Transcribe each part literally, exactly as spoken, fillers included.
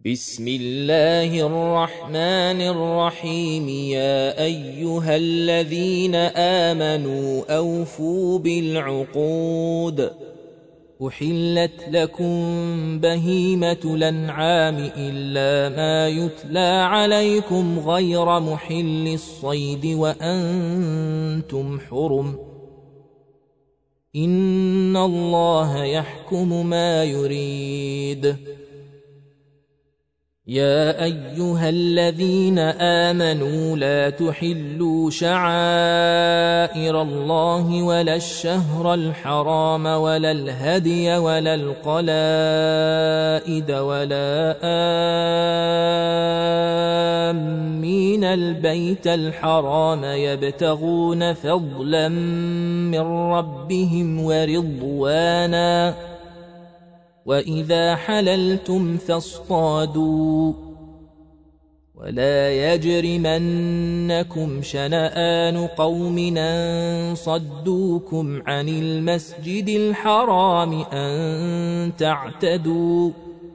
بسم الله الرحمن الرحيم. يا أيها الذين آمنوا أوفوا بالعقود. أحلت لكم بهيمة الأنعام إلا ما يتلى عليكم غير محل الصيد وأنتم حرم. إن الله يحكم ما يريد. يا أيها الذين آمنوا لا تحلوا شعائر الله ولا الشهر الحرام ولا الهدي ولا القلائد ولا آمين البيت الحرام يبتغون فضلا من ربهم ورضوانا. وإذا حللتم فاصطادوا ولا يجرمنكم شنآن قوم أن صدوكم عن المسجد الحرام أن تعتدوا.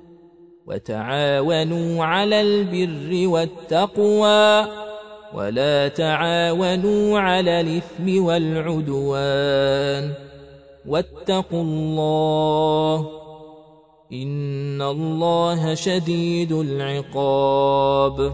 وتعاونوا على البر والتقوى ولا تعاونوا على الإثم والعدوان. واتقوا الله إن الله شديد العقاب.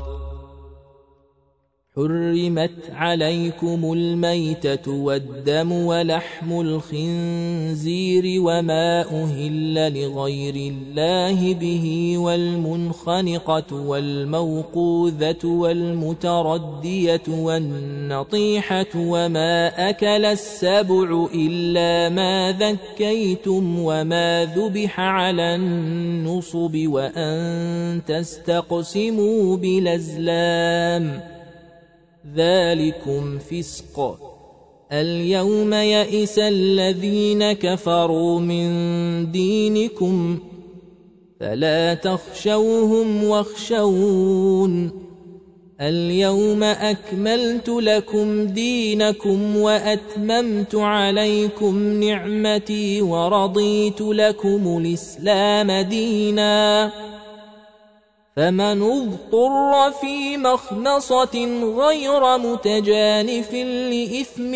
حرمت عليكم الميتة والدم ولحم الخنزير وما أهل لغير الله به والمنخنقة والموقوذة والمتردية والنطيحة وما أكل السبع إلا ما ذكيتم وما ذبح على النصب وأن تستقسموا بالأزلام ذلكم فسق. اليوم يئس الذين كفروا من دينكم فلا تخشوهم واخشون. اليوم أكملت لكم دينكم وأتممت عليكم نعمتي ورضيت لكم الإسلام دينا. فمن اضطر في مخمصة غير متجانف لإثم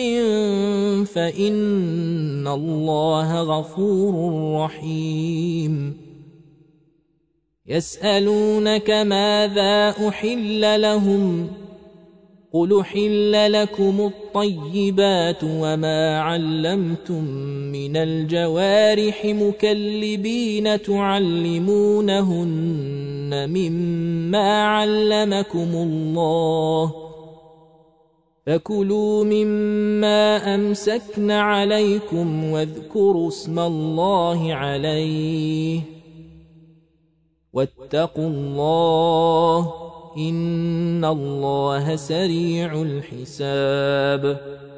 فإن الله غفور رحيم. يسألونك ماذا أحل لهم قل أحل لكم الطيبات وما علمتم من الجوارح مكلبين تعلمونهن مما علمكم الله فكلوا مما أمسكن عليكم واذكروا اسم الله عليه واتقوا الله إن الله سريع الحساب.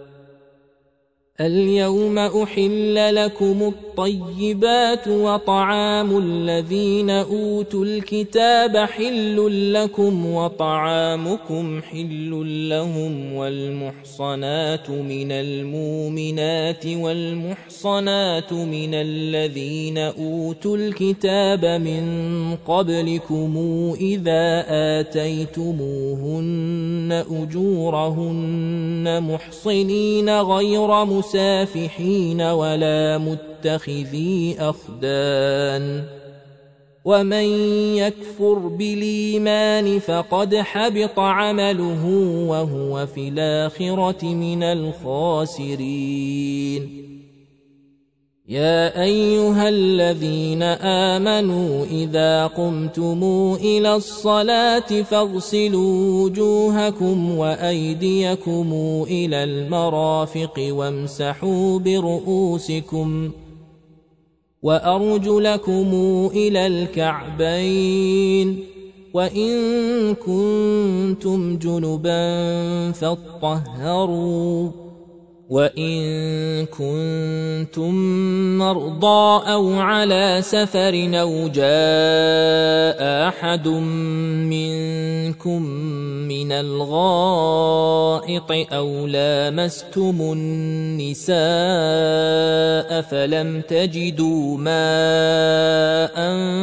اليوم أحل لكم الطيبات وطعام الذين أوتوا الكتاب حل لكم وطعامكم حل لهم والمحصنات من المؤمنات والمحصنات من الذين أوتوا الكتاب من قبلكم إذا آتيتموهن أجورهن محصنين غير مسافحين مسافحين ولا متخذي أخدان. ومن يكفر بالإيمان فقد حبط عمله وهو في الآخرة من الخاسرين. يا أيها الذين آمنوا إذا قمتم إلى الصلاة فاغسلوا وجوهكم وأيديكم إلى المرافق وامسحوا برؤوسكم وأرجلكم إلى الكعبين وإن كنتم جنبا فاطهروا وإن كنتم مرضى أو على سفر أو جاء أحد منكم من الغائط أو لامستم النساء فلم تجدوا ماء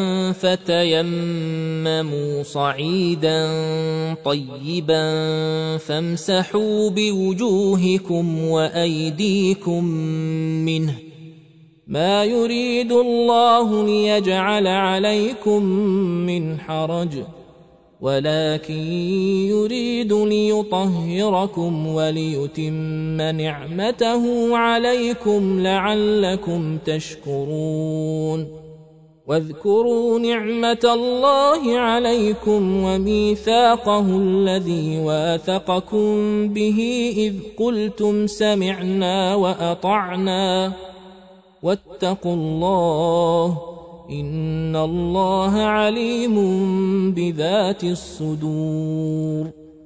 فتيمموا صعيدا طيبا فامسحوا بوجوهكم وأيديكم منه ما يريد الله ليجعل عليكم من حرج ولكن يريد ليطهركم وليتم نعمته عليكم لعلكم تشكرون واذكروا نعمة الله عليكم وميثاقه الذي واثقكم به إذ قلتم سمعنا وأطعنا واتقوا الله إن الله عليم بذات الصدور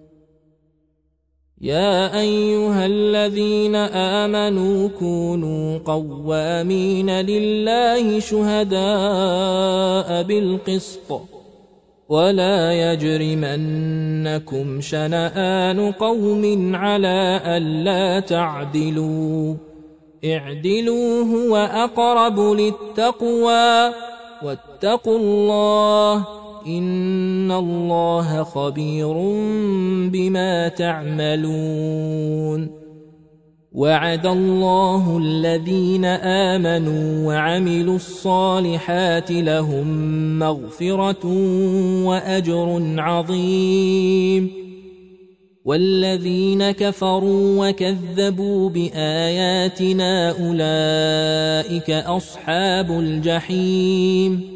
يا أيها الذين آمنوا كونوا قوامين لله شهداء بالقسط ولا يجرمنكم شنآن قوم على ألا تعدلوا اعدلوا هو أقرب للتقوى واتقوا الله إن الله خبير بما تعملون وعد الله الذين آمنوا وعملوا الصالحات لهم مغفرة وأجر عظيم والذين كفروا وكذبوا بآياتنا أولئك أصحاب الجحيم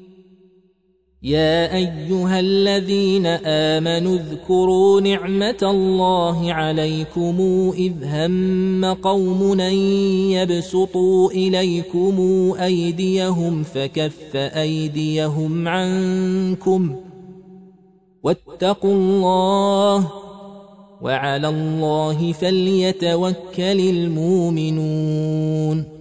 يا أيها الذين آمنوا اذكروا نعمة الله عليكم إذ هم قوم أن يبسطوا إليكم أيديهم فكف أيديهم عنكم واتقوا الله وعلى الله فليتوكل المؤمنون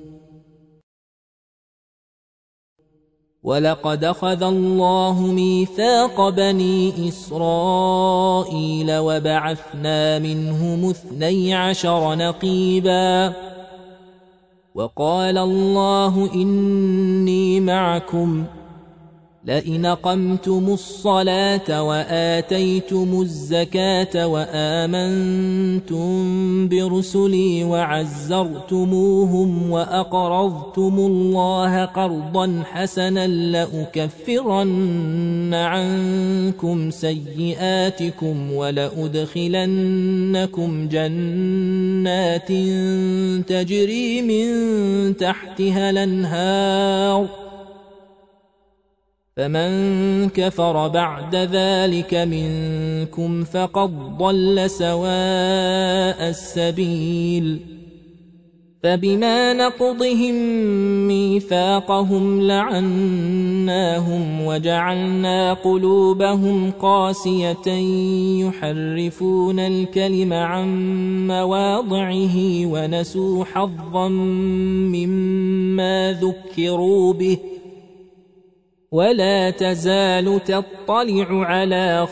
ولقد أخذ الله ميثاق بني إسرائيل وبعثنا منهم اثني عشر نقيبا وقال الله إني معكم لئن أقمتم الصلاة وآتيتم الزكاة وآمنتم برسلي وعزرتموهم وأقرضتم الله قرضا حسنا لأكفرن عنكم سيئاتكم ولأدخلنكم جنات تجري من تحتها الأنهار فمن كفر بعد ذلك منكم فقد ضل سواء السبيل فبما نقضهم ميثاقهم لعناهم وجعلنا قلوبهم قاسية يحرفون الكلم عن مواضعه ونسوا حظا مما ذكروا به ولا تزال تطلع على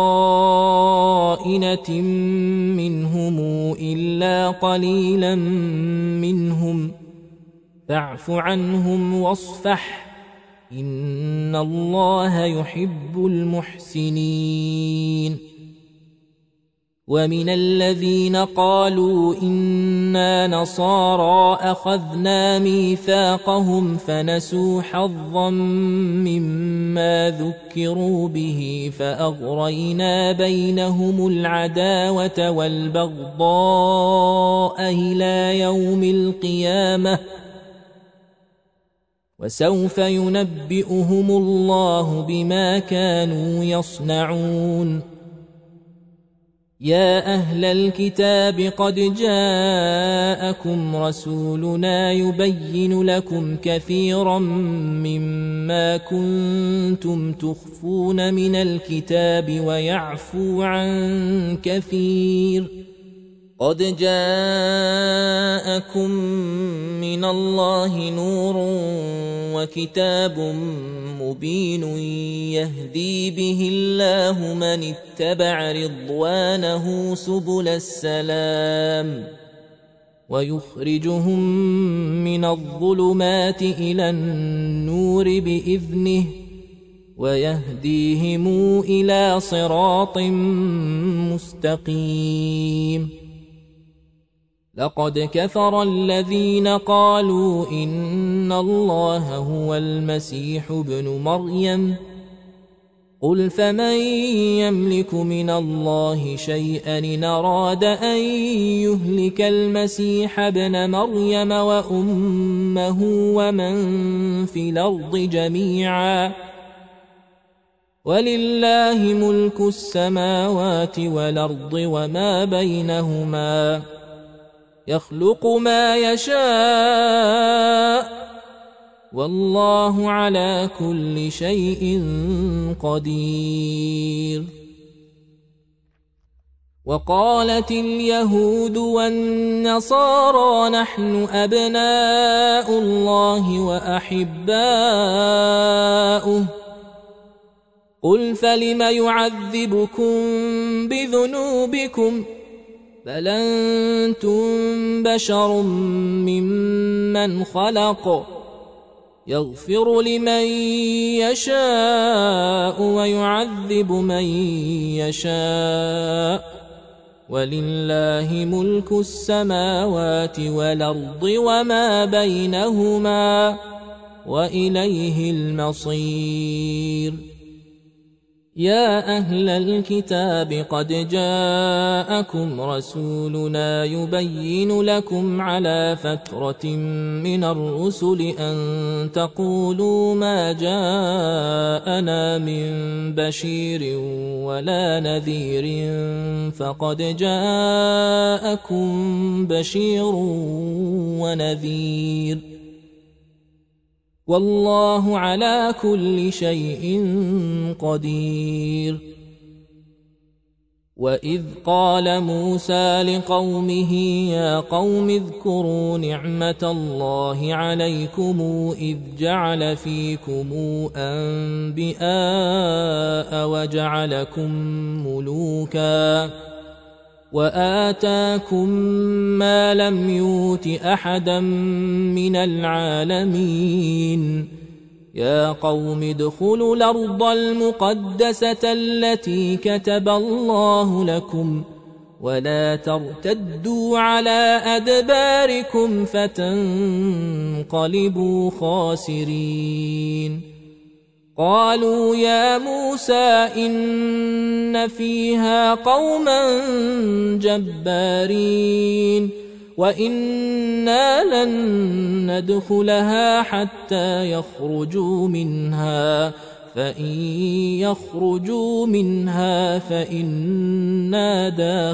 خائنة منهم إلا قليلا منهم فاعف عنهم واصفح إن الله يحب المحسنين ومن الذين قالوا إنا نصارى أخذنا ميثاقهم فنسوا حظا مما ذكروا به فأغرينا بينهم العداوة والبغضاء إلى يوم القيامة وسوف ينبئهم الله بما كانوا يصنعون يا أهل الكتاب قد جاءكم رسولنا يبين لكم كثيرا مما كنتم تخفون من الكتاب ويعفو عن كثير قد جاءكم من الله نور وكتاب مبين يهدي به الله من اتبع رضوانه سبل السلام ويخرجهم من الظلمات إلى النور بإذنه ويهديهم إلى صراط مستقيم. لقد كفر الذين قالوا إن الله هو المسيح ابن مريم قل فمن يملك من الله شيئا إن أراد أن يهلك المسيح ابن مريم وأمه ومن في الأرض جميعا ولله ملك السماوات والأرض وما بينهما يخلق ما يشاء والله على كل شيء قدير. وقالت اليهود والنصارى نحن أبناء الله وأحباؤه قل فلم يعذبكم بذنوبكم بل أنتم بشر ممن خلق يغفر لمن يشاء ويعذب من يشاء ولله ملك السماوات والأرض وما بينهما وإليه المصير. يا أهل الكتاب قد جاءكم رسولنا يبين لكم على فترة من الرسل أن تقولوا ما جاءنا من بشير ولا نذير فقد جاءكم بشير ونذير والله على كل شيء قدير. وإذ قال موسى لقومه يا قوم اذكروا نعمة الله عليكم إذ جعل فيكم أنبياء وجعلكم ملوكا وآتاكم ما لم يؤت أحدا من العالمين يا قوم ادخلوا الأرض المقدسة التي كتب الله لكم ولا ترتدوا على أدباركم فتنقلبوا خاسرين. قالوا يا موسى إن فيها قوما جبارين وإنا لن ندخلها حتى يخرجوا منها فإن يخرجوا منها فإنا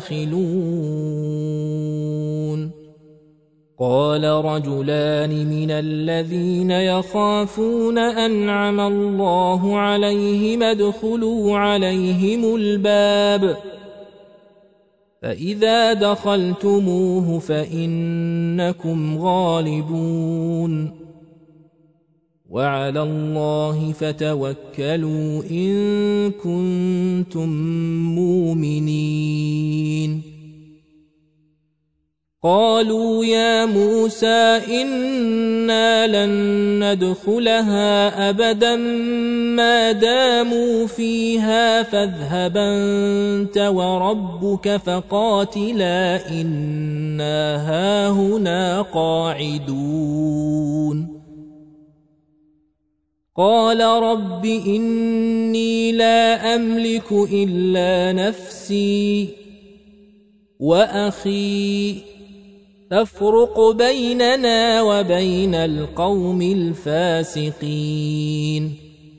داخلون. قال رجلان من الذين يخافون أنعم الله عليهم ادخلوا عليهم الباب فإذا دخلتموه فإنكم غالبون وعلى الله فتوكلوا إن كنتم مؤمنين. قالوا يا موسى إنا لن ندخلها أبدا ما داموا فيها فاذهب أنت وربك فقاتلا إنا هاهنا قاعدون. قال رب إني لا أملك إلا نفسي وأخي فافرق بيننا وبين القوم الفاسقين.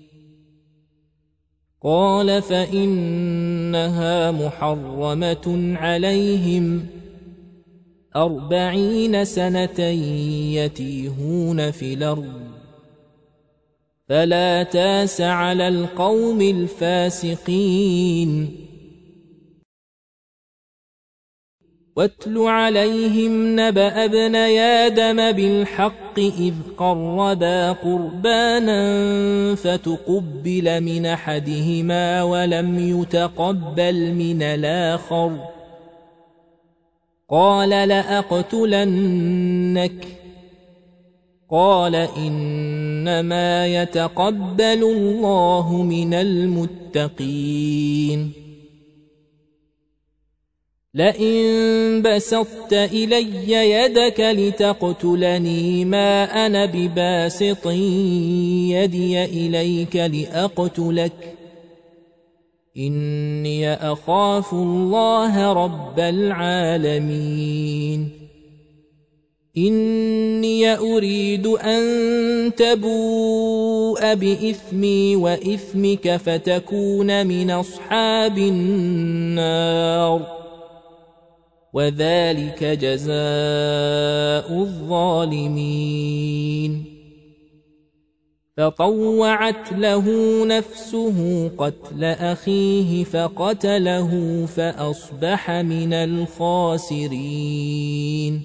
قال فإنها محرمة عليهم أربعين سنة يتيهون في الأرض فلا تاس على القوم الفاسقين. واتل عليهم نبأ ابني آدم بالحق إذ قربا قربانا فتقبل من أحدهما ولم يتقبل من الآخر قال لأقتلنك قال إنما يتقبل الله من المتقين لئن بسطت إلي يدك لتقتلني ما أنا بباسط يدي إليك لأقتلك إني أخاف الله رب العالمين إني أريد أن تبوء بإثمي وإثمك فتكون من أصحاب النار وذلك جزاء الظالمين فطوعت له نفسه قتل أخيه فقتله فأصبح من الخاسرين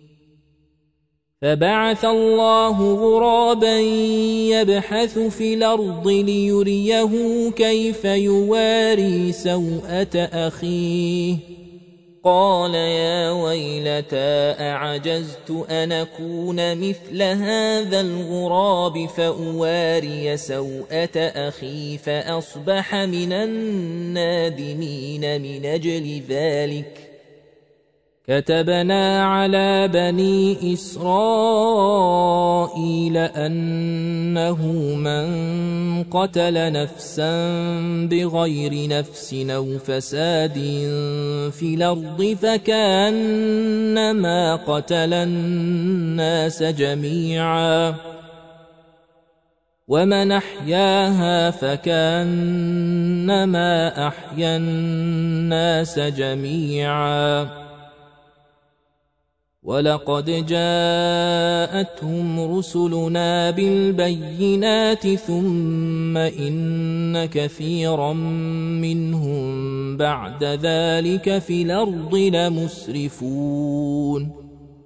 فبعث الله غرابا يبحث في الأرض ليريه كيف يواري سوءة أخيه قال يا ويلتى أعجزت أن أكون مثل هذا الغراب فأواري سوءة أخي فأصبح من النادمين من أجل ذلك كتبنا على بني إسرائيل أنه من قتل نفسا بغير نفس أو فساد في الأرض فكأنما قتل الناس جميعا ومن أحياها فكأنما أحيا الناس جميعا ولقد جاءتهم رسلنا بالبينات ثم إن كثيرا منهم بعد ذلك في الأرض لمسرفون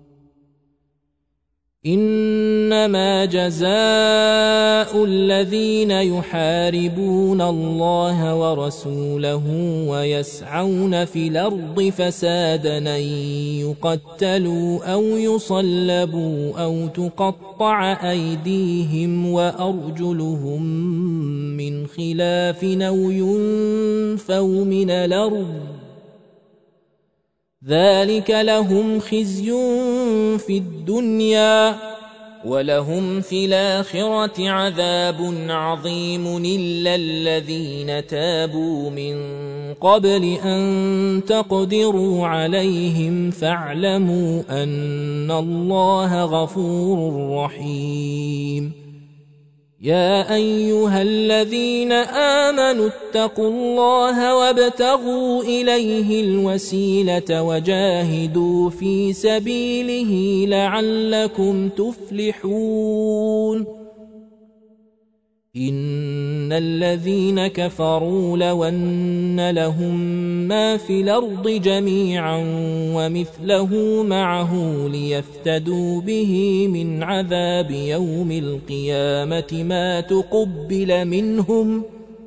إنما جزاء الذين يحاربون الله ورسوله ويسعون في الأرض فسادا أن يقتلوا أو يصلبوا أو تقطع أيديهم وأرجلهم من خلاف أو ينفوا من الأرض ذلك لهم خزي في الدنيا ولهم في الآخرة عذاب عظيم إلا الذين تابوا من قبل أن تقدروا عليهم فاعلموا أن الله غفور رحيم يا أيها الذين آمنوا اتقوا الله وابتغوا إليه الوسيلة وجاهدوا في سبيله لعلكم تفلحون إن الذين كفروا لو أن لهم ما في الأرض جميعا ومثله معه ليفتدوا به من عذاب يوم القيامة ما تقبل منهم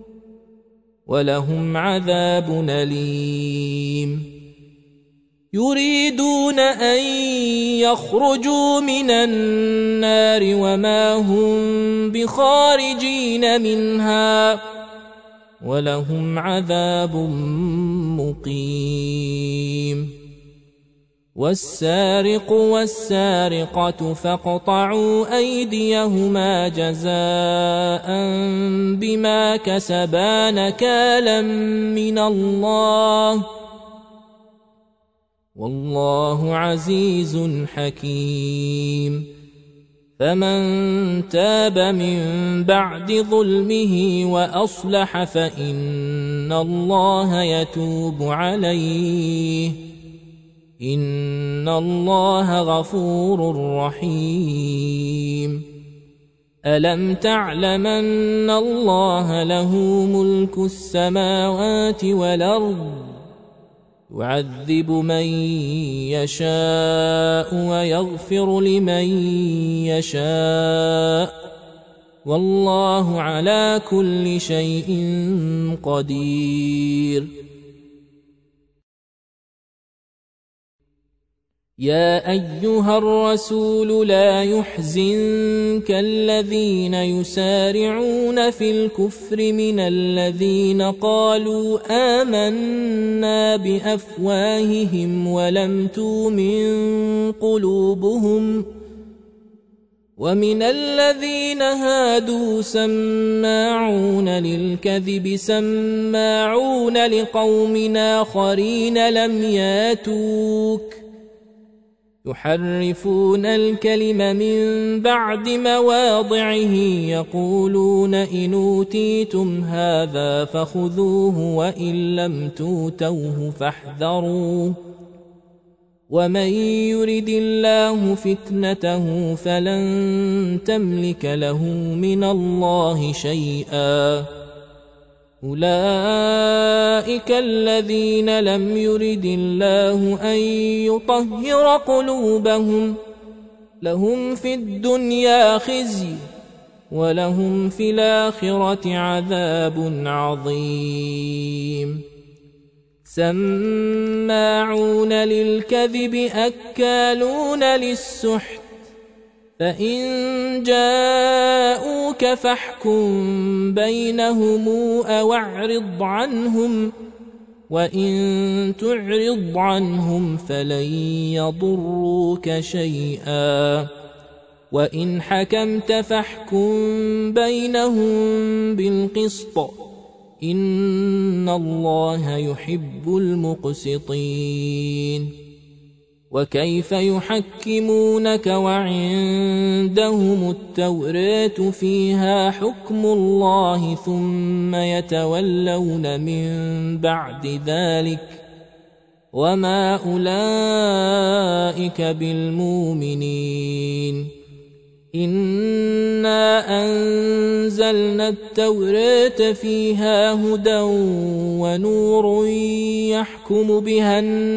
ولهم عذاب أليم يريدون أن يخرجوا من النار وما هم بخارجين منها ولهم عذاب مقيم والسارق والسارقة فاقطعوا أيديهما جزاء بما كسبا نكالا من الله والله عزيز حكيم فمن تاب من بعد ظلمه وأصلح فإن الله يتوب عليه إن الله غفور رحيم ألم تعلم أن الله له ملك السماوات والأرض يعذب من يشاء ويغفر لمن يشاء والله على كل شيء قدير. يا أيها الرسول لا يحزنك الذين يسارعون في الكفر من الذين قالوا آمنا بأفواههم ولم تؤمن قلوبهم ومن الذين هادوا سماعون للكذب سماعون لقوم آخرين لم ياتوك يحرفون الكلم من بعد مواضعه يقولون إن أوتيتم هذا فخذوه وإن لم توتوه فاحذروا ومن يرد الله فتنته فلن تملك له من الله شيئا أولئك الذين لم يرد الله أن يطهر قلوبهم لهم في الدنيا خزي ولهم في الآخرة عذاب عظيم. سماعون للكذب أكالون للسحت فإن جاءوك فاحكم بينهم أو اعرض عنهم وإن تعرض عنهم فلن يضروك شيئا وإن حكمت فاحكم بينهم بالقسط إن الله يحب المقسطين. وكيف يحكمونك وعندهم التوراة فيها حكم الله ثم يتولون من بعد ذلك وما أولئك بالمؤمنين. إنا أنزلنا التوراة فيها هدى ونور يحكم بها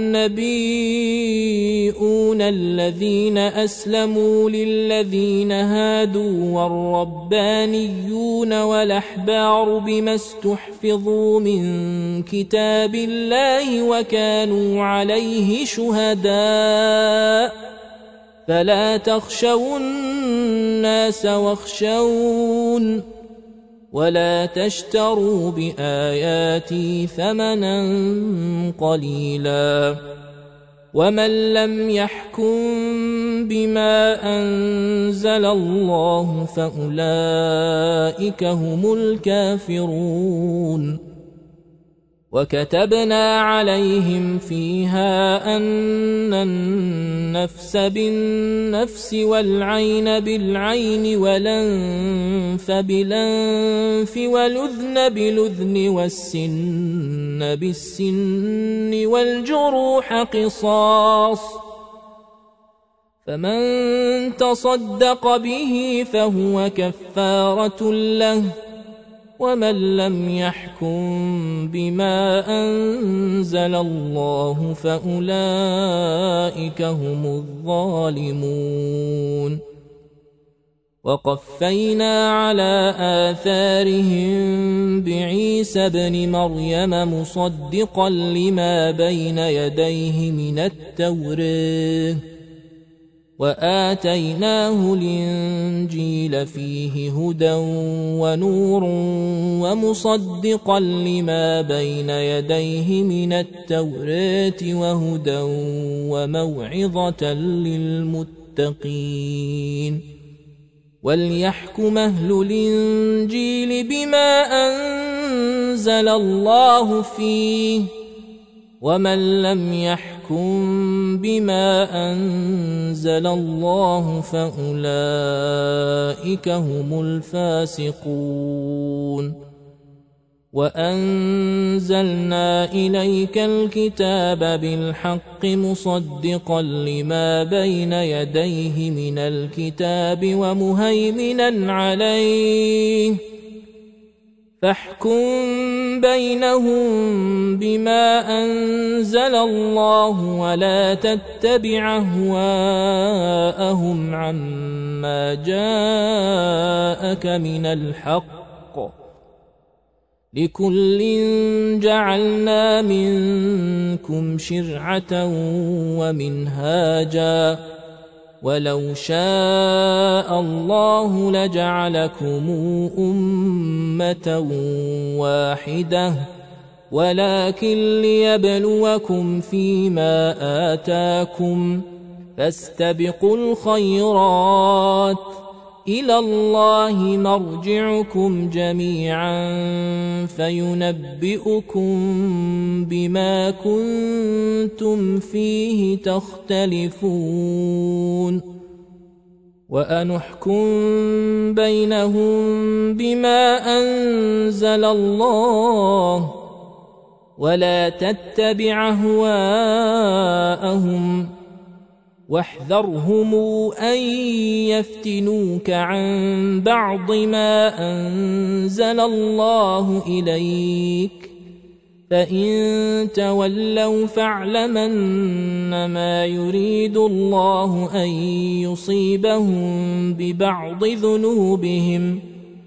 النبيون الذين أسلموا للذين هادوا والربانيون والأحبار بما استحفظوا من كتاب الله وكانوا عليه شهداء فلا تخشوا الناس واخشون ولا تشتروا بآياتي ثمنا قليلا ومن لم يحكم بما أنزل الله فأولئك هم الكافرون. وكتبنا عليهم فيها أن النفس بالنفس والعين بالعين والأنف بالأنف والأذن بالأذن والسن بالسن والجروح قصاص فمن تصدق به فهو كفارة له ومن لم يحكم بما أنزل الله فأولئك هم الظالمون. وقفينا على آثارهم بعيسى ابن مريم مصدقا لما بين يديه من التوراة وآتيناه الإنجيل فيه هدى ونور ومصدقا لما بين يديه من التوراة وهدى وموعظة للمتقين. وليحكم أهل الإنجيل بما أنزل الله فيه ومن لم يحكم بما أنزل الله فأولئك هم الفاسقون. وأنزلنا إليك الكتاب بالحق مصدقا لما بين يديه من الكتاب ومهيمنا عليه فاحكم بينهم بما أنزل الله ولا تتبع أهواءهم عما جاءك من الحق، لكل جعلنا منكم شرعة ومنهاجا، ولو شاء الله لجعلكم أمة واحدة ولكن ليبلوكم فيما آتاكم، فاستبقوا الخيرات، إلى الله مرجعكم جميعا فينبئكم بما كنتم فيه تختلفون. وأنحكم بينهم بما أنزل الله ولا تتبع أهواءهم، واحذرهم أن يفتنوك عن بعض ما أنزل الله إليك، فإن تولوا فاعلم أنما يريد الله أن يصيبهم ببعض ذنوبهم،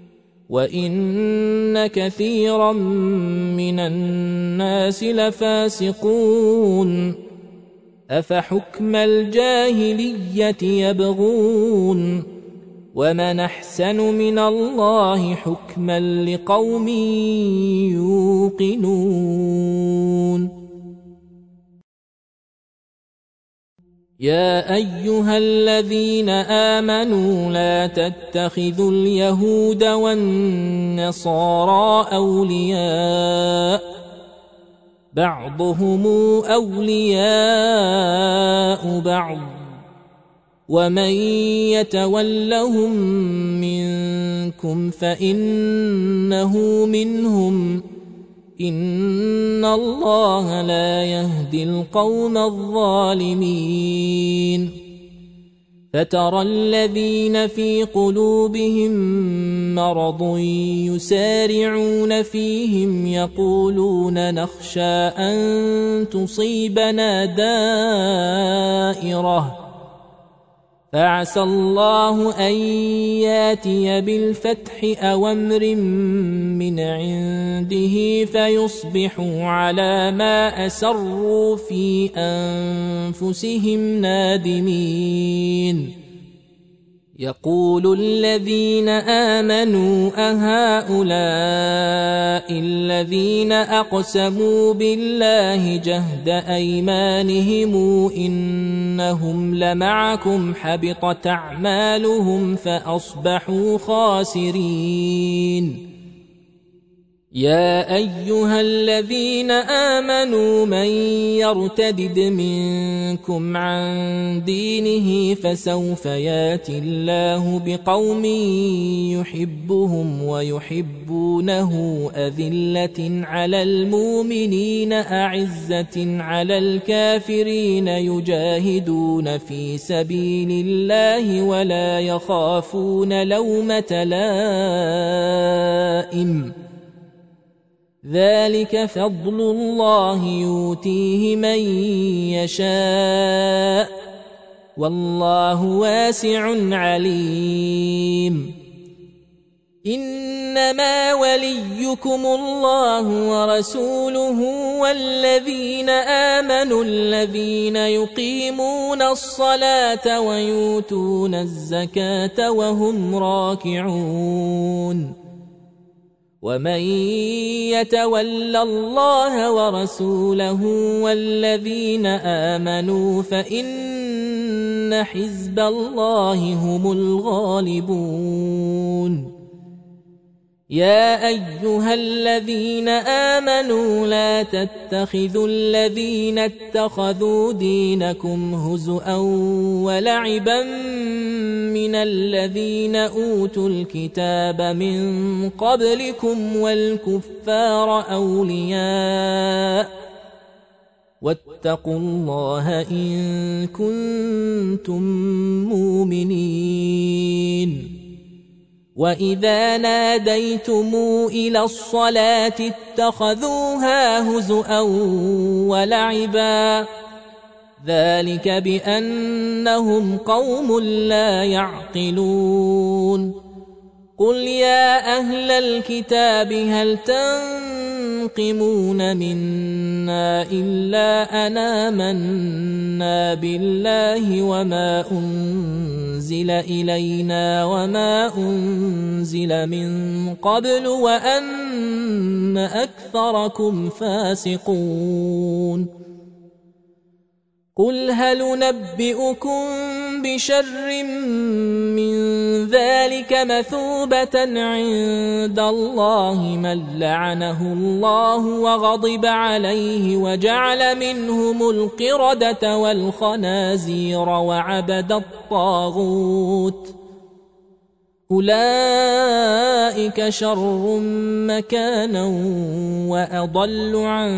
وإن كثيرا من الناس لفاسقون. أفحكم الجاهلية يبغون، ومن أحسن من الله حكما لقوم يوقنون. يا أيها الذين آمنوا لا تتخذوا اليهود والنصارى أولياء، بعضهم أولياء بعض، ومن يتولهم منكم فإنه منهم، إن الله لا يهدي القوم الظالمين. فترى الذين في قلوبهم مرض يسارعون فيهم يقولون نخشى أن تصيبنا دائرة، فعسى الله أن ياتي بالفتح أو أمر من عنده فيصبحوا على ما أسروا في أنفسهم نادمين. يقول الذين آمنوا أهؤلاء الذين أقسموا بالله جهد أيمانهم إنهم لمعكم حبطت أعمالهم فأصبحوا خاسرين. يا أيها الذين آمنوا من يرتدد منكم عن دينه فسوف ياتي الله بقوم يحبهم ويحبونه أذلة على المؤمنين أعزة على الكافرين يجاهدون في سبيل الله ولا يخافون لومة لائم، ذلك فضل الله يؤتيه من يشاء والله واسع عليم. إنما وليكم الله ورسوله والذين آمنوا الذين يقيمون الصلاة ويؤتون الزكاة وهم راكعون. ومن يتول الله ورسوله والذين آمنوا فإن حزب الله هم الغالبون. يا أيها الذين آمنوا لا تتخذوا الذين اتخذوا دينكم هزؤا ولعبا من الذين أوتوا الكتاب من قبلكم والكفار أولياء واتقوا الله إن كنتم مؤمنين. وإذا ناديتم إلى الصلاة اتخذوها هزؤا ولعبا ذلك بأنهم قوم لا يعقلون قل يا أهل الكتاب هل تنقمون منا إلا أن آمنا بالله وما أنزل إلينا وما أنزل من قبل وأن أكثركم فاسقون قل هل ننبئكم بشر من ذلك مثوبة عند الله من لعنه الله وغضب عليه وجعل منهم القردة والخنازير وعبد الطاغوت أولئك شر مكانا وأضل عن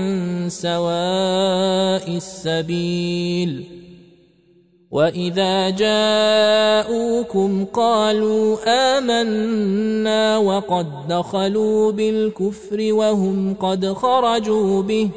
سواء السبيل وإذا جاءوكم قالوا آمنا وقد دخلوا بالكفر وهم قد خرجوا به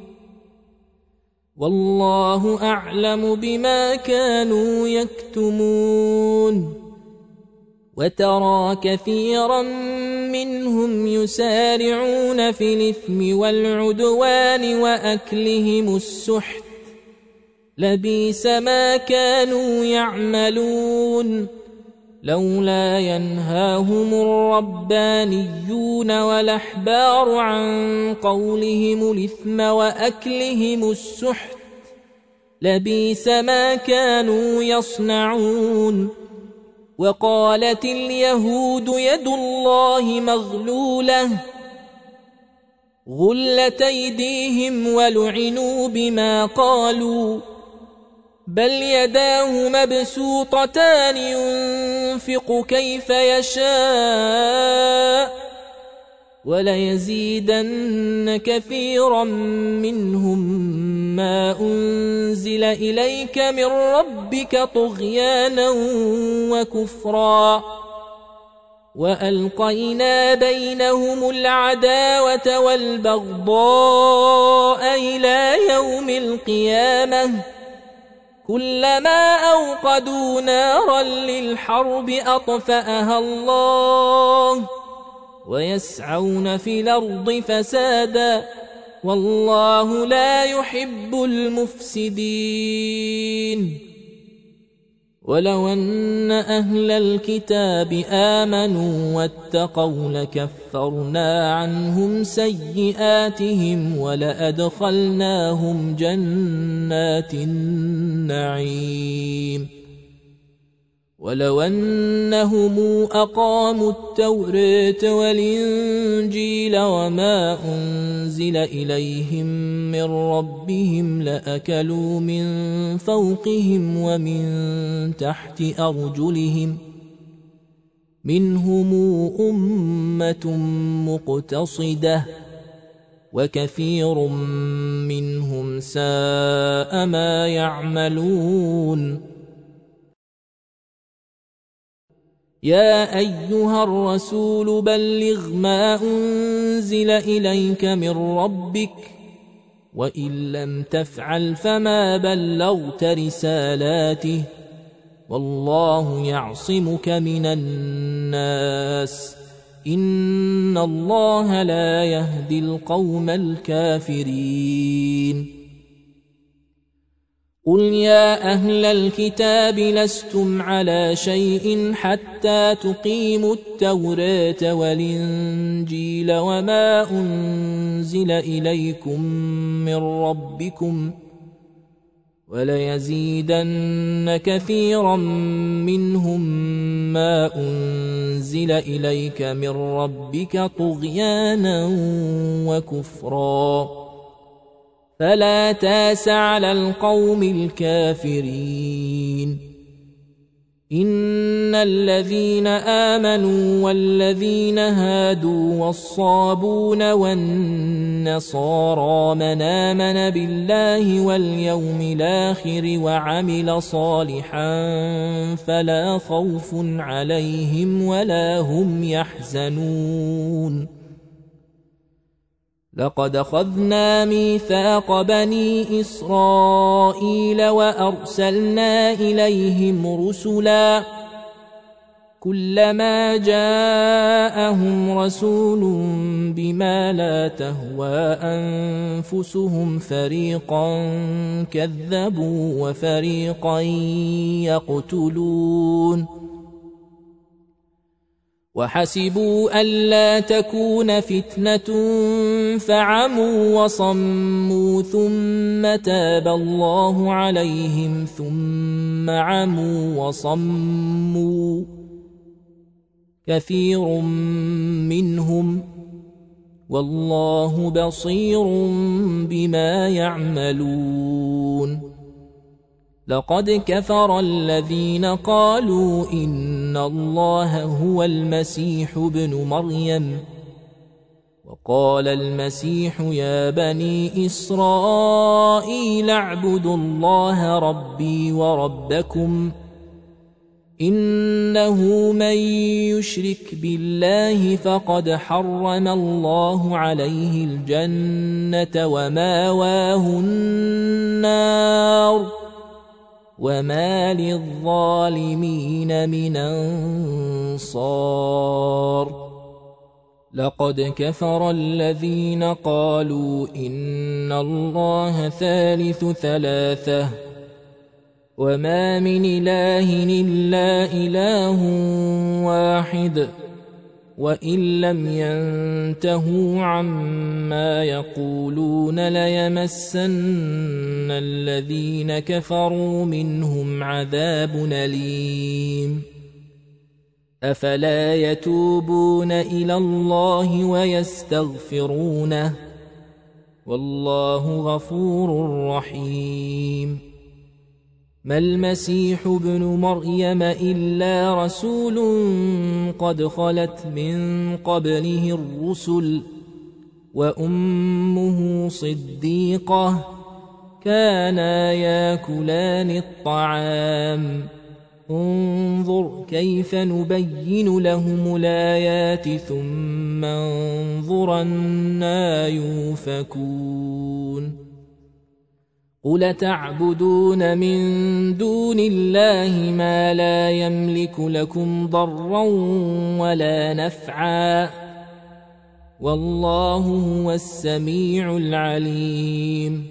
والله أعلم بما كانوا يكتمون وترى كثيرا منهم يسارعون في الإثم والعدوان وأكلهم السحت لبئس ما كانوا يعملون لولا ينهاهم الربانيون والأحبار عن قولهم الإثم وأكلهم السحت لبئس ما كانوا يصنعون وقالت اليهود يد الله مغلولة غلت أيديهم ولعنوا بما قالوا بل يداه مبسوطتان ينفق كيف يشاء وليزيدن كثيرا منهم ما أنزل إليك من ربك طغيانا وكفرا وألقينا بينهم العداوة والبغضاء إلى يوم القيامة كلما أوقدوا نارا للحرب أطفأها الله ويسعون في الأرض فسادا والله لا يحب المفسدين ولو أن أهل الكتاب آمنوا واتقوا لكفرنا عنهم سيئاتهم ولأدخلناهم جنات النعيم ولو أنهم أقاموا التوراة والإنجيل وما أنزل إليهم من ربهم لأكلوا من فوقهم ومن تحت أرجلهم منهم أمة مقتصدة وكثير منهم ساء ما يعملون يا أيها الرسول بلغ ما أنزل إليك من ربك وإن لم تفعل فما بلغت رسالاته والله يعصمك من الناس إن الله لا يهدي القوم الكافرين قل يا أهل الكتاب لستم على شيء حتى تقيموا التوراة والإنجيل وما أنزل إليكم من ربكم وليزيدن كثيرا منهم ما أنزل إليك من ربك طغيانا وكفرا فلا تاس على القوم الكافرين إن الذين آمنوا والذين هادوا والصابون والنصارى من آمن بالله واليوم الآخر وعمل صالحا فلا خوف عليهم ولا هم يحزنون لقد أخذنا ميثاق بني إسرائيل وأرسلنا إليهم رسلا كلما جاءهم رسول بما لا تهوى أنفسهم فريقا كذبوا وفريقا يقتلون وحسبوا ألا تكون فتنة فعموا وصموا ثم تاب الله عليهم ثم عموا وصموا كثير منهم والله بصير بما يعملون لقد كفر الذين قالوا إن الله هو المسيح ابن مريم وقال المسيح يا بني إسرائيل اعبدوا الله ربي وربكم إنه من يشرك بالله فقد حرم الله عليه الجنة وماواه النار وما للظالمين من أنصار لقد كفر الذين قالوا إن الله ثالث ثلاثة وما من إله إلا إله واحد وإن لم ينتهوا عما يقولون ليمسن الذين كفروا منهم عذاب أليم أفلا يتوبون إلى الله ويستغفرونه والله غفور رحيم ما المسيح ابن مريم إلا رسول قد خلت من قبله الرسل وأمه صديقة كانا ياكلان الطعام انظر كيف نبين لهم الآيات ثم انظر أنى يؤفكون قل تعبدون من دون الله ما لا يملك لكم ضرا ولا نفعا والله هو السميع العليم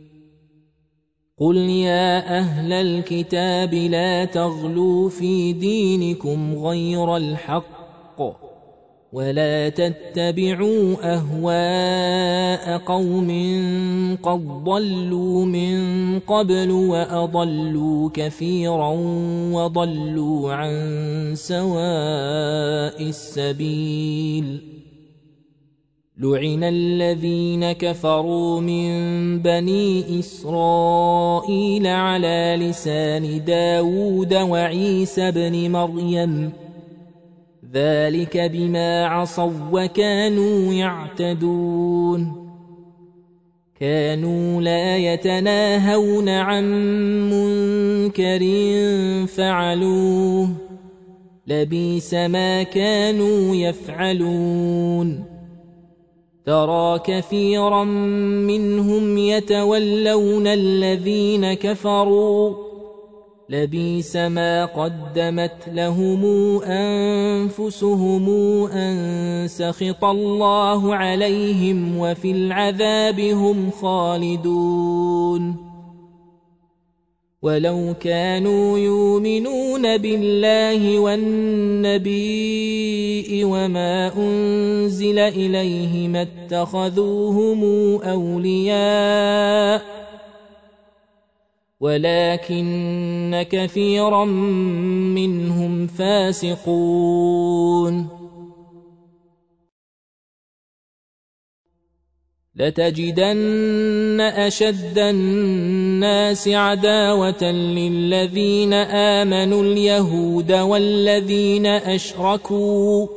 قل يا أهل الكتاب لا تغلوا في دينكم غير الحق ولا تتبعوا أهواء قوم قد ضلوا من قبل وأضلوا كثيرا وضلوا عن سواء السبيل لعن الذين كفروا من بني إسرائيل على لسان داود وعيسى بن مريم ذلك بما عصوا وكانوا يعتدون كانوا لا يتناهون عن منكر فعلوه لبئس ما كانوا يفعلون ترى كثيرا منهم يتولون الذين كفروا لبئس ما قدمت لهم أنفسهم أن سخط الله عليهم وفي العذاب هم خالدون ولو كانوا يؤمنون بالله والنبي وما أنزل إليه ما اتخذوهم أولياء ولكن كثيرا منهم فاسقون لتجدن أشد الناس عداوة للذين آمنوا اليهود والذين أشركوا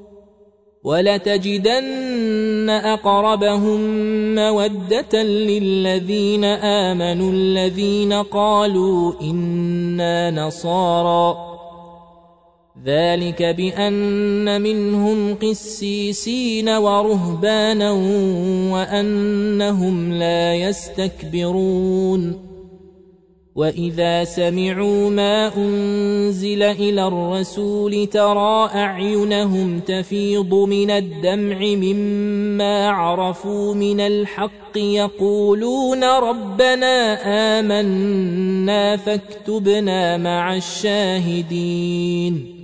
ولتجدن أقربهم مودة للذين آمنوا الذين قالوا إنا نصارى ذلك بأن منهم قسيسين ورهبانا وأنهم لا يستكبرون وإذا سمعوا ما أنزل إلى الرسول ترى أعينهم تفيض من الدمع مما عرفوا من الحق يقولون ربنا آمنا فاكتبنا مع الشاهدين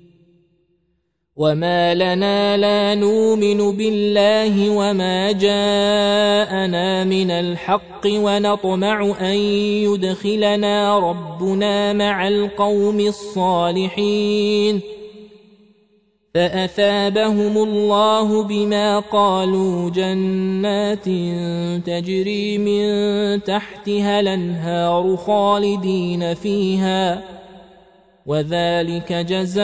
وما لنا لا نؤمن بالله وما جاءنا من الحق ونطمع أن يدخلنا ربنا مع القوم الصالحين فأثابهم الله بما قالوا جنات تجري من تحتها الأنهار خالدين فيها وذلك جزاء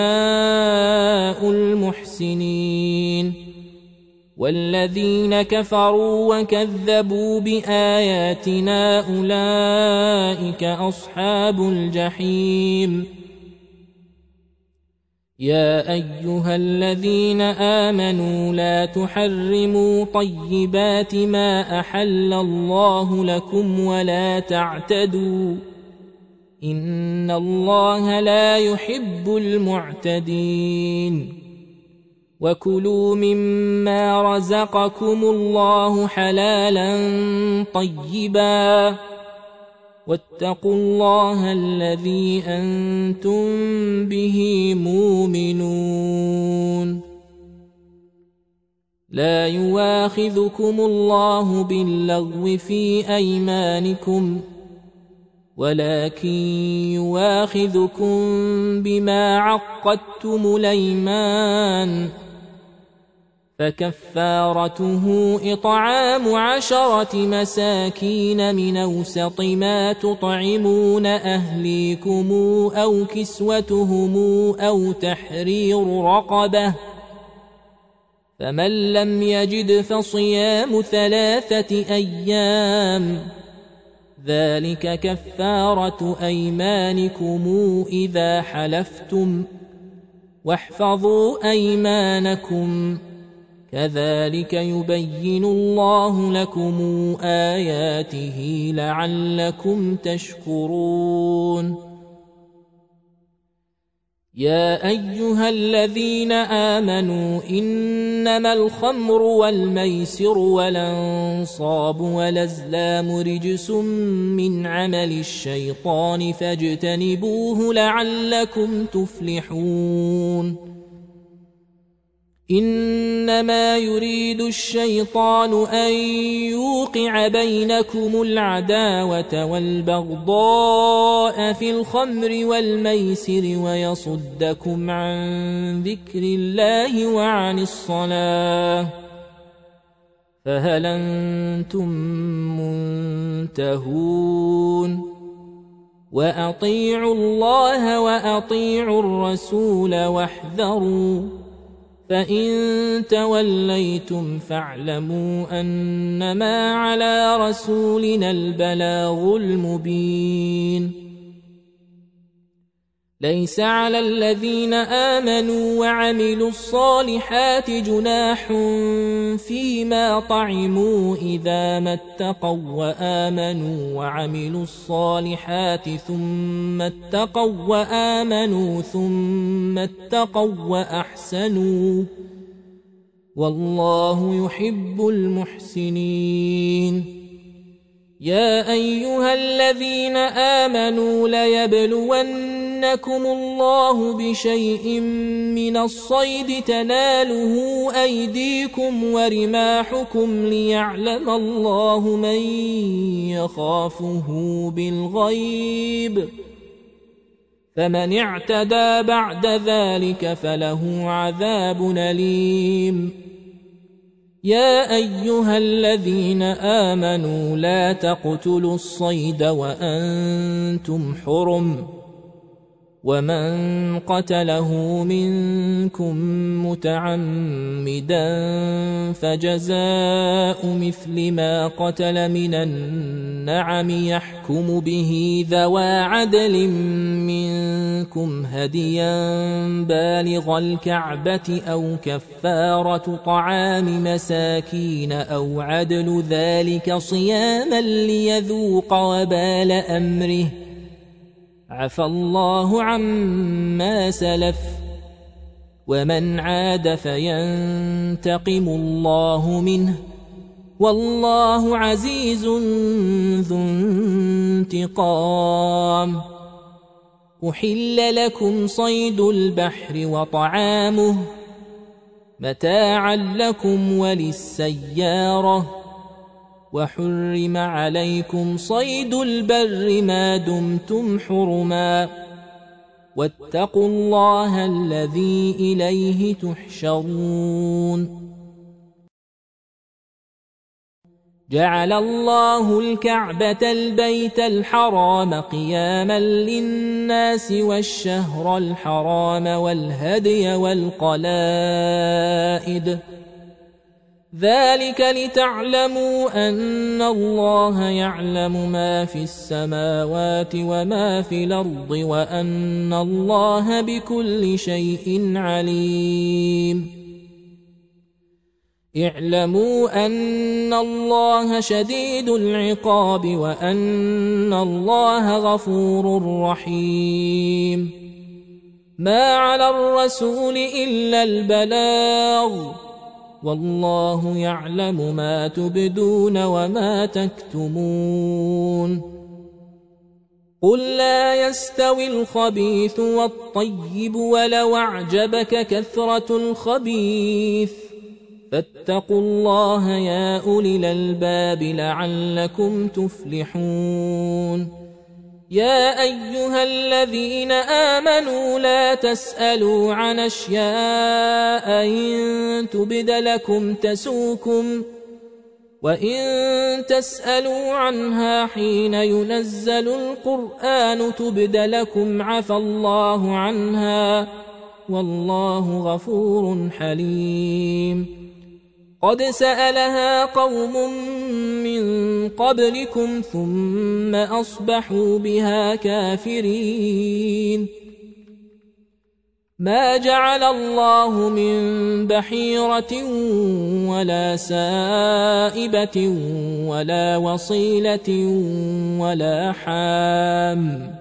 المحسنين والذين كفروا وكذبوا بآياتنا أولئك أصحاب الجحيم يا أيها الذين آمنوا لا تحرموا طيبات ما أحل الله لكم ولا تعتدوا إن الله لا يحب المعتدين وكلوا مما رزقكم الله حلالا طيبا واتقوا الله الذي أنتم به مؤمنون لا يواخذكم الله باللغو في أيمانكم ولكن يواخذكم بما عقدتم الأيمان فكفارته إطعام عشرة مساكين من أوسط ما تطعمون أهليكم أو كسوتهم أو تحرير رقبة فمن لم يجد فصيام ثلاثة أيام ذلك كفارة أيمانكم إذا حلفتم واحفظوا أيمانكم كذلك يبين الله لكم آياته لعلكم تشكرون يا أيها الذين آمنوا إنما الخمر والميسر والأنصاب والأزلام رجس من عمل الشيطان فاجتنبوه لعلكم تفلحون إنما يريد الشيطان أن يوقع بينكم العداوة والبغضاء في الخمر والميسر ويصدكم عن ذكر الله وعن الصلاة فهل أنتم منتهون وأطيعوا الله وأطيعوا الرسول واحذروا فإن توليتم فاعلموا أنما على رسولنا البلاغ المبين ليس على الذين آمنوا وعملوا الصالحات جناح فيما طعموا إذا ما اتقوا وآمنوا وعملوا الصالحات ثم اتقوا وآمنوا ثم اتقوا وأحسنوا والله يحب المحسنين يا أيها الذين آمنوا ليبلونكم الله بشيء من الصيد تناله أيديكم ورماحكم ليعلم الله من يخافه بالغيب فمن اعتدى بعد ذلك فله عذاب أليم يا أيها الذين آمنوا لا تقتلوا الصيد وأنتم حرم ومن قتله منكم متعمدا فجزاء مثل ما قتل من النعم يحكم به ذوى عدل منكم هديا بالغ الكعبة أو كفارة طعام مساكين أو عدل ذلك صياما ليذوق وبال أمره عفى الله عما سلف ومن عاد فينتقم الله منه والله عزيز ذو انتقام. أحل لكم صيد البحر وطعامه متاعا لكم وللسيارة وحرم عليكم صيد البر ما دمتم حرما واتقوا الله الذي إليه تحشرون. جعل الله الكعبة البيت الحرام قياما للناس والشهر الحرام والهدي والقلائد ذلك لتعلموا أن الله يعلم ما في السماوات وما في الأرض وأن الله بكل شيء عليم. اعلموا أن الله شديد العقاب وأن الله غفور رحيم. ما على الرسول إلا البلاغ والله يعلم ما تبدون وما تكتمون. قل لا يستوي الخبيث والطيب ولو أعجبك كثرة الخبيث فاتقوا الله يا أولي الألباب لعلكم تفلحون. يا أيها الذين آمنوا لا تسألوا عن أشياء إن تبد لكم تسوكم وإن تسألوا عنها حين ينزل القرآن تبد لكم عفى الله عنها والله غفور حليم. قد سألها قوم من قبلكم ثم أصبحوا بها كافرين. ما جعل الله من بحيرة ولا سائبة ولا وصيلة ولا حام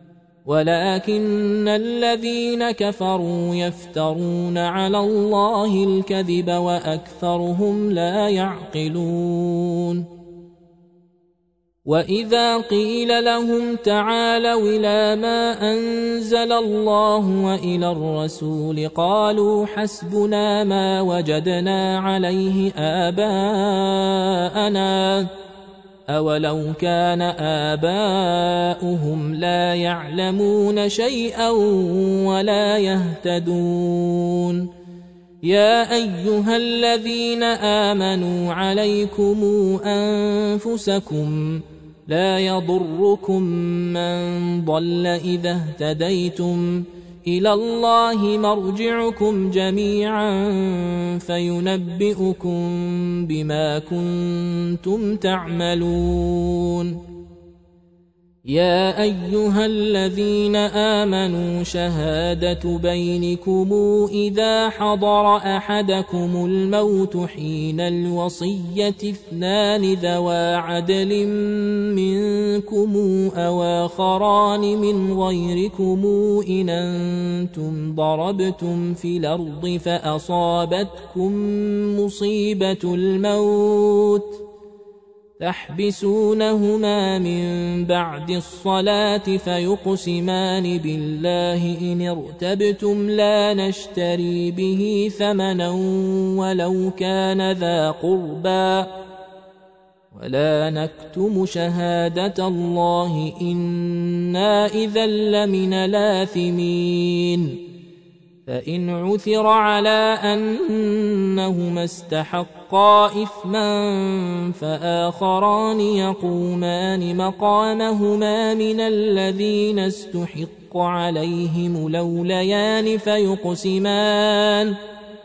ولكن الذين كفروا يفترون على الله الكذب وأكثرهم لا يعقلون. وإذا قيل لهم تعالوا إلى ما أنزل الله وإلى الرسول قالوا حسبنا ما وجدنا عليه آباءنا أولو كان آباؤهم لا يعلمون شيئا ولا يهتدون. يا أيها الذين آمنوا عليكم أنفسكم لا يضركم من ضل إذا اهتديتم إلى الله مرجعكم جميعا فينبئكم بما كنتم تعملون. يا أيها الذين آمنوا شهادة بينكم إذا حضر أحدكم الموت حين الوصية اثنان ذوى عدل منكم أو آخران من غيركم إن أنتم ضربتم في الأرض فأصابتكم مصيبة الموت تحبسونهما من بعد الصلاة فيقسمان بالله إن ارتبتم لا نشتري به ثمنا ولو كان ذا قربى ولا نكتم شهادة الله إنا إذا لمن الآثمين. فإن عثر على أنهما استحقا إثما فآخران يقومان مقامهما من الذين استحق عليهم الأوليان فيقسمان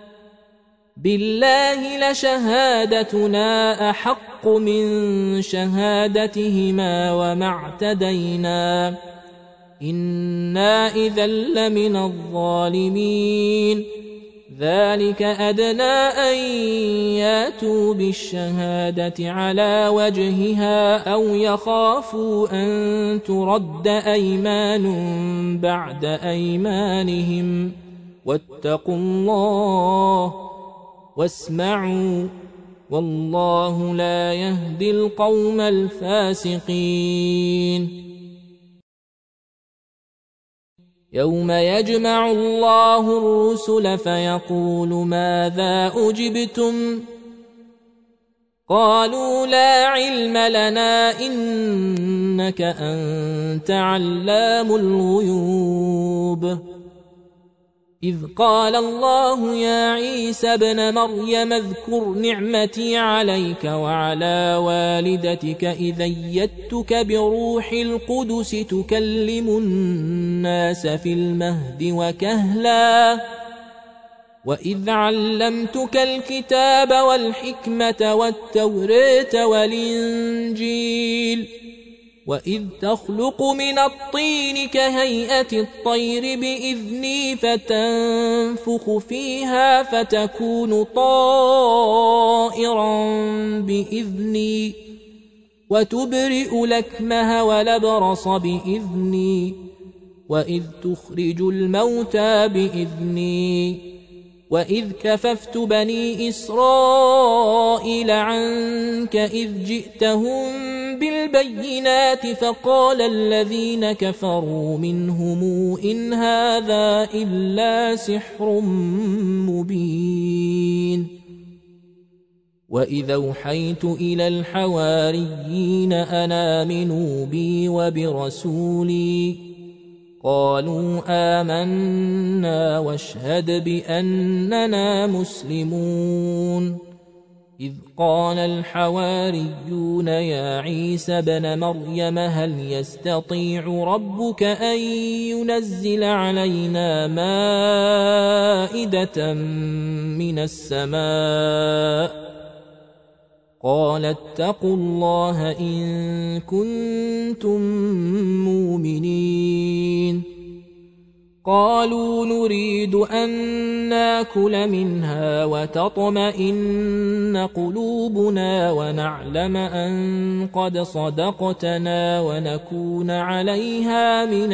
بالله لشهادتنا أحق من شهادتهما وما اعتدينا إنا إذا لمن الظالمين ذلك أدنى أن ياتوا بالشهادة على وجهها أو يخافوا أن ترد أيمان بعد أيمانهم واتقوا الله واسمعوا والله لا يهدي القوم الفاسقين يوم يجمع الله الرسل فيقول ماذا أجبتم قالوا لا علم لنا إنك أنت علام الغيوب إذ قال الله يا عيسى ابن مريم اذكر نعمتي عليك وعلى والدتك إذ أيدتك بروح القدس تكلم الناس في المهد وكهلا وإذ علمتك الكتاب والحكمة والتوراة والإنجيل وإذ تخلق من الطين كهيئة الطير بإذني فتنفخ فيها فتكون طائرا بإذني وتبرئ الأكمه والأبرص بإذني وإذ تخرج الموتى بإذني وإذ كففت بني إسرائيل عنك إذ جئتهم بالبينات فقال الذين كفروا منهم إن هذا إلا سحر مبين وإذ أوحيت إلى الحواريين أن آمنوا بي وبرسولي قالوا آمنا واشهد بأننا مسلمون إذ قال الحواريون يا عيسى ابن مريم هل يستطيع ربك أن ينزل علينا مائدة من السماء قال اتقوا الله إن كنتم مؤمنين قالوا نريد أن ناكل منها وتطمئن قلوبنا ونعلم أن قد صدقتنا ونكون عليها من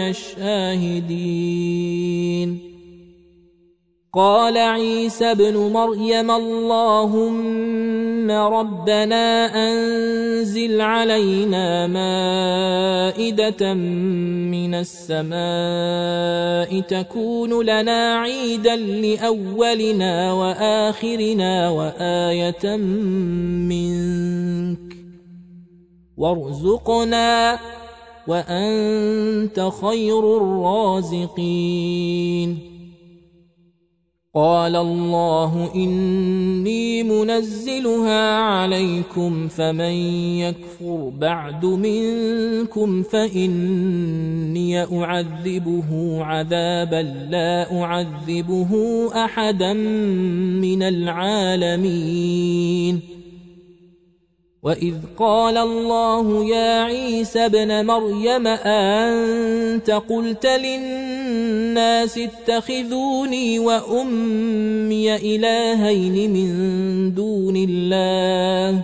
الشاهدين قال عيسى ابن مريم اللهم ربنا أنزل علينا مائدة من السماء تكون لنا عيدا لأولنا وآخرنا وآية منك وارزقنا وأنت خير الرازقين قال الله إني منزلها عليكم فمن يكفر بعد منكم فإني أعذبه عذابا لا أعذبه أحدا من العالمين وإذ قال الله يا عيسى ابن مريم أنت قلت للناس اتخذوني وأمي إلهين من دون الله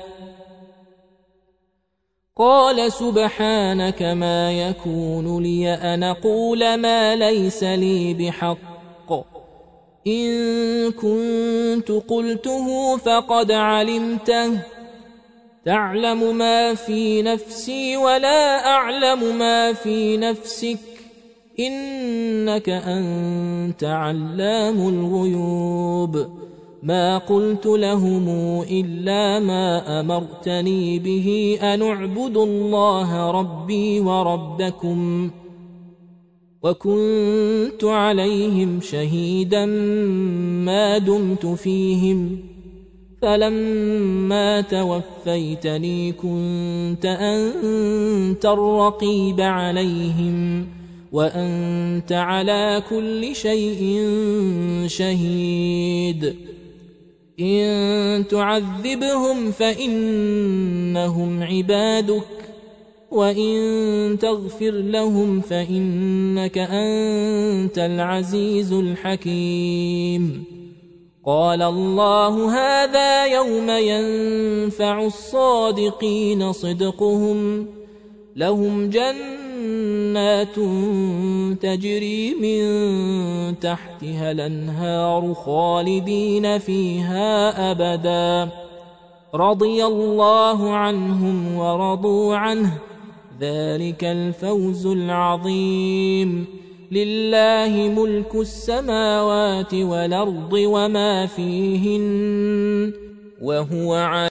قال سبحانك ما يكون لي أن أقول ما ليس لي بحق إن كنت قلته فقد علمته تعلم ما في نفسي ولا أعلم ما في نفسك إنك أنت علام الغيوب ما قلت لهم إلا ما أمرتني به أن اعبدوا الله ربي وربكم وكنت عليهم شهيدا ما دمت فيهم فلما توفيتني كنت أنت الرقيب عليهم وأنت على كل شيء شهيد إن تعذبهم فإنهم عبادك وإن تغفر لهم فإنك أنت العزيز الحكيم قال الله هذا يوم ينفع الصادقين صدقهم لهم جنات تجري من تحتها الأنهار خالدين فيها أبدا رضي الله عنهم ورضوا عنه ذلك الفوز العظيم لله ملك السماوات والأرض وما فيهن وهو